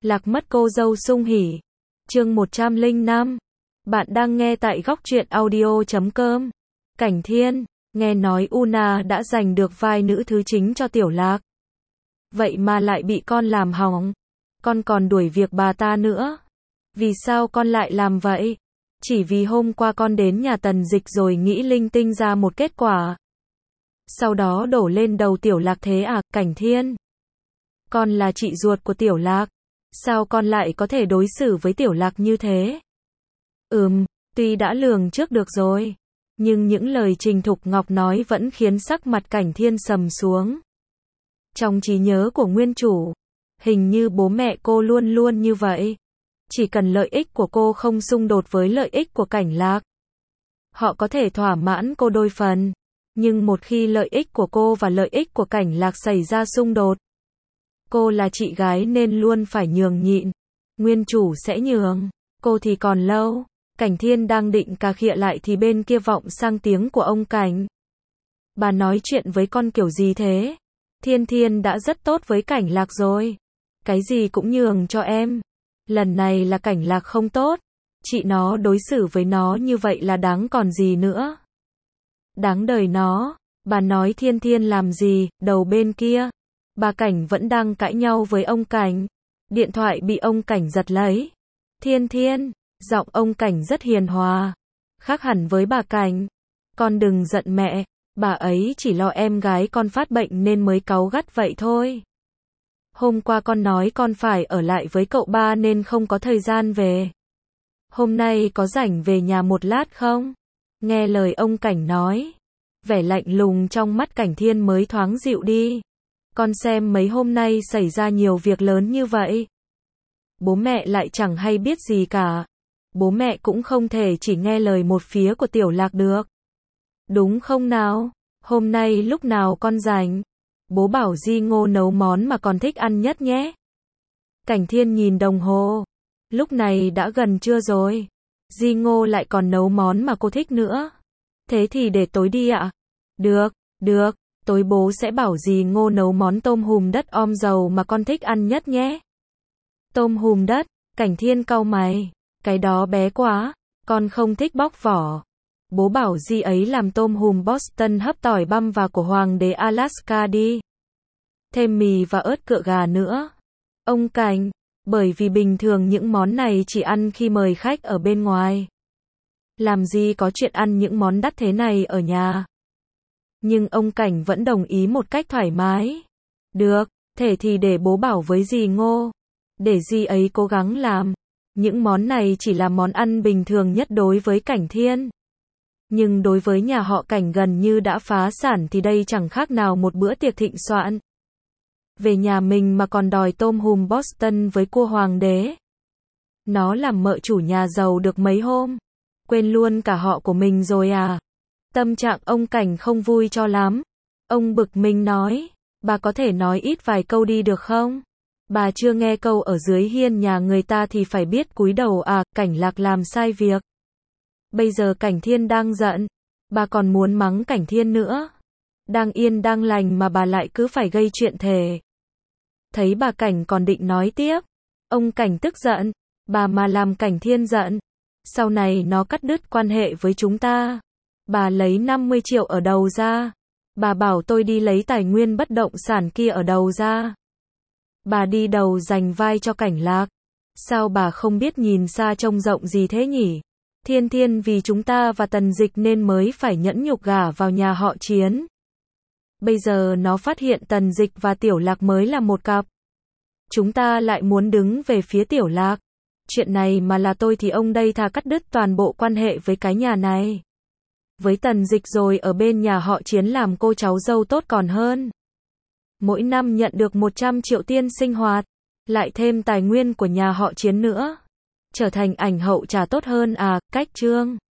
Lạc mất cô dâu sung hỉ. Chương 105. Bạn đang nghe tại góc truyện audio.com. Cảnh Thiên, nghe nói Una đã giành được vai nữ thứ chính cho Tiểu Lạc. Vậy mà lại bị con làm hỏng. Con còn đuổi việc bà ta nữa. Vì sao con lại làm vậy? Chỉ vì hôm qua con đến nhà Tần Dịch rồi nghĩ linh tinh ra một kết quả. Sau đó đổ lên đầu Tiểu Lạc thế à, Cảnh Thiên? Con là chị ruột của Tiểu Lạc. Sao con lại có thể đối xử với Tiểu Lạc như thế? Tuy đã lường trước được rồi. Nhưng những lời Trình Thục Ngọc nói vẫn khiến sắc mặt Cảnh Thiên sầm xuống. Trong trí nhớ của nguyên chủ, hình như bố mẹ cô luôn luôn như vậy. Chỉ cần lợi ích của cô không xung đột với lợi ích của Cảnh Lạc, họ có thể thỏa mãn cô đôi phần. Nhưng một khi lợi ích của cô và lợi ích của Cảnh Lạc xảy ra xung đột, cô là chị gái nên luôn phải nhường nhịn. Nguyên chủ sẽ nhường, cô thì còn lâu. Cảnh Thiên đang định cà khịa lại thì bên kia vọng sang tiếng của ông Cảnh. Bà nói chuyện với con kiểu gì thế? Thiên Thiên đã rất tốt với Cảnh Lạc rồi. Cái gì cũng nhường cho em. Lần này là Cảnh Lạc không tốt. Chị nó đối xử với nó như vậy là đáng còn gì nữa. Đáng đời nó. Bà nói Thiên Thiên làm gì? Đầu bên kia, bà Cảnh vẫn đang cãi nhau với ông Cảnh. Điện thoại bị ông Cảnh giật lấy. Thiên Thiên, giọng ông Cảnh rất hiền hòa, khác hẳn với bà Cảnh. Con đừng giận mẹ, bà ấy chỉ lo em gái con phát bệnh nên mới cáu gắt vậy thôi. Hôm qua con nói con phải ở lại với cậu ba nên không có thời gian về. Hôm nay có rảnh về nhà một lát không? Nghe lời ông Cảnh nói, vẻ lạnh lùng trong mắt Cảnh Thiên mới thoáng dịu đi. Con xem mấy hôm nay xảy ra nhiều việc lớn như vậy. Bố mẹ lại chẳng hay biết gì cả. Bố mẹ cũng không thể chỉ nghe lời một phía của Tiểu Lạc được. Đúng không nào? Hôm nay lúc nào con rảnh, bố bảo Di Ngô nấu món mà con thích ăn nhất nhé. Cảnh Thiên nhìn đồng hồ. Lúc này đã gần trưa rồi. Di Ngô lại còn nấu món mà cô thích nữa. Thế thì để tối đi ạ. Được. Tối bố sẽ bảo Di Ngô nấu món tôm hùm đất om dầu mà con thích ăn nhất nhé. Tôm hùm đất? Cảnh Thiên cau mày. Cái đó bé quá, con không thích bóc vỏ. Bố bảo Di ấy làm tôm hùm Boston hấp tỏi băm và của Hoàng đế Alaska đi. Thêm mì và ớt cựa gà nữa. Ông Cảnh, bởi vì bình thường những món này chỉ ăn khi mời khách ở bên ngoài. Làm gì có chuyện ăn những món đắt thế này ở nhà. Nhưng ông Cảnh vẫn đồng ý một cách thoải mái. Được, thế thì để bố bảo với Di Ngô. Để Di ấy cố gắng làm. Những món này chỉ là món ăn bình thường nhất đối với Cảnh Thiên. Nhưng đối với nhà họ Cảnh gần như đã phá sản thì đây chẳng khác nào một bữa tiệc thịnh soạn. Về nhà mình mà còn đòi tôm hùm Boston với cua hoàng đế. Nó làm mợ chủ nhà giàu được mấy hôm. Quên luôn cả họ của mình rồi à. Tâm trạng ông Cảnh không vui cho lắm. Ông bực mình nói, bà có thể nói ít vài câu đi được không? Bà chưa nghe câu ở dưới hiên nhà người ta thì phải biết cúi đầu à, Cảnh Lạc làm sai việc. Bây giờ Cảnh Thiên đang giận, bà còn muốn mắng Cảnh Thiên nữa. Đang yên đang lành mà bà lại cứ phải gây chuyện thề. Thấy bà Cảnh còn định nói tiếp, ông Cảnh tức giận, bà mà làm Cảnh Thiên giận, sau này nó cắt đứt quan hệ với chúng ta. Bà lấy 50 triệu ở đầu ra. Bà bảo tôi đi lấy tài nguyên bất động sản kia ở đầu ra. Bà đi đầu giành vai cho Cảnh Lạc. Sao bà không biết nhìn xa trông rộng gì thế nhỉ? Thiên Thiên vì chúng ta và Tần Dịch nên mới phải nhẫn nhục gả vào nhà họ Chiến. Bây giờ nó phát hiện Tần Dịch và Tiểu Lạc mới là một cặp. Chúng ta lại muốn đứng về phía Tiểu Lạc. Chuyện này mà là tôi thì ông đây thà cắt đứt toàn bộ quan hệ với cái nhà này. Với Tần Dịch rồi ở bên nhà họ Chiến làm cô cháu dâu tốt còn hơn. Mỗi năm nhận được 100 triệu tiền sinh hoạt, lại thêm tài nguyên của nhà họ Chiến nữa. Trở thành ảnh hậu trả tốt hơn à, cách Trương.